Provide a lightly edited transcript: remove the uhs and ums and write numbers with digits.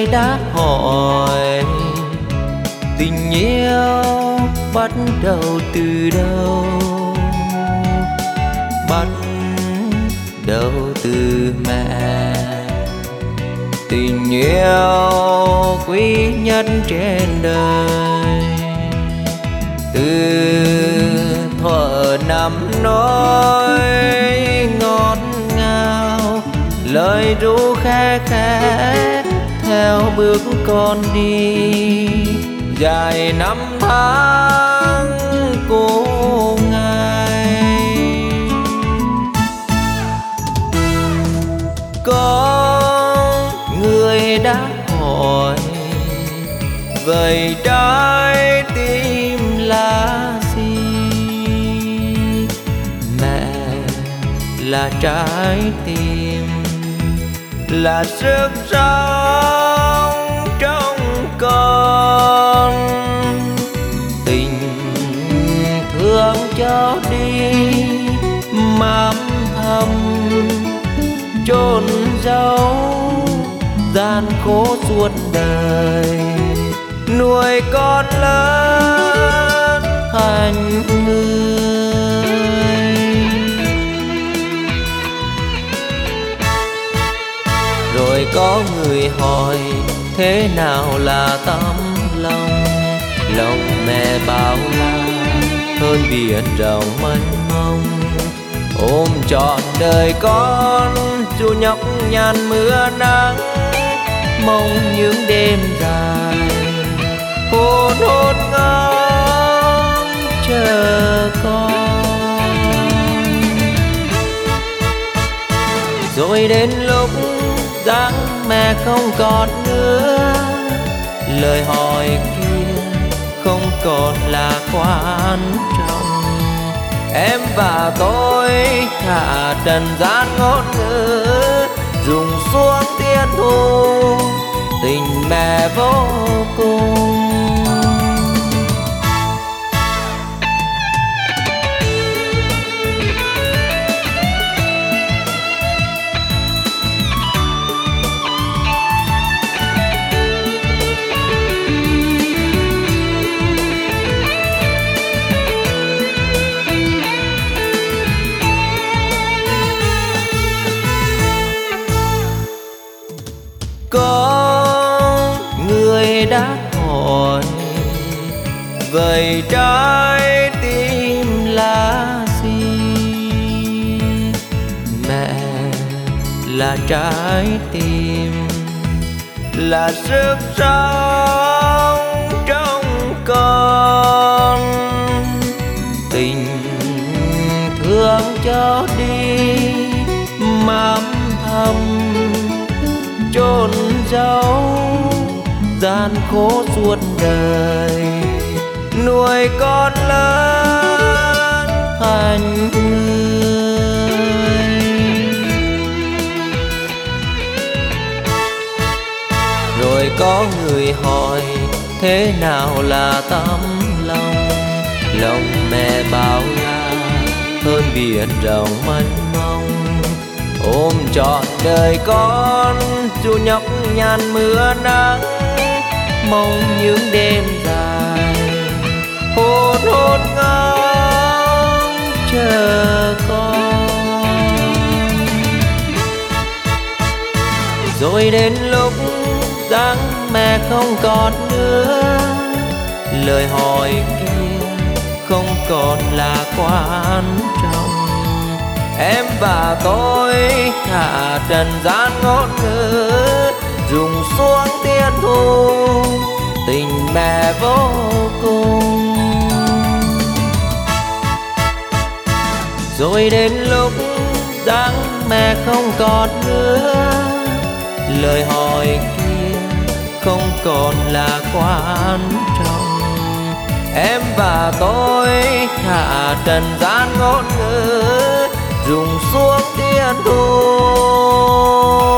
đã hỏi tình yêu bắt đầu từ đâu, bắt đầu từ mẹ. Tình yêu quý nhất trên đời, từ thuở năm nói ngọt ngào, lời ru khe khẽ theo bước con đi. Dài năm tháng cô ngày, có người đã hỏi vậy trái tim là gì? Mẹ là trái tim, là sức sống trong con. Tình thương cho đi mắm thầm, chôn giấu gian khổ suốt đời, nuôi con lớn thành người. Rồi có người hỏi thế nào là tấm lòng, lòng mẹ bao la hơn biển rộng mênh mông. Ôm trọn đời con dù nhọc nhằn mưa nắng, mong những đêm dài hôn hôn ngóng chờ con. Rồi đến lúc dáng mẹ không còn nữa, lời hỏi kia không còn là quan trọng. Em và tôi thả trần gian ngôn ngữ, dùng xuống tiên thu tình mẹ vô cùng. Có người đã hỏi vậy trái tim là gì? Mẹ là trái tim, là sức sống trong con. Tình thương cho đi mắm thầm, chôn giấu gian khổ suốt đời, nuôi con lớn thành người. Rồi có người hỏi thế nào là tấm lòng, lòng mẹ bao la hơn biển rộng mênh mông. Ôm trọn đời con dù nhọc nhằn mưa nắng, mong những đêm dài hôn hôn ngóng chờ con. Rồi đến lúc dáng mẹ không còn nữa, lời hỏi kia không còn là quan trọng. Em và tôi thả trần gian ngôn ngữ, dùng xuống tiên thu tình mẹ vô cùng. Rồi đến lúc dáng mẹ không còn nữa, lời hỏi kia không còn là quan trọng. Em và tôi thả trần gian ngôn ngữ, dùng xuống tiên thu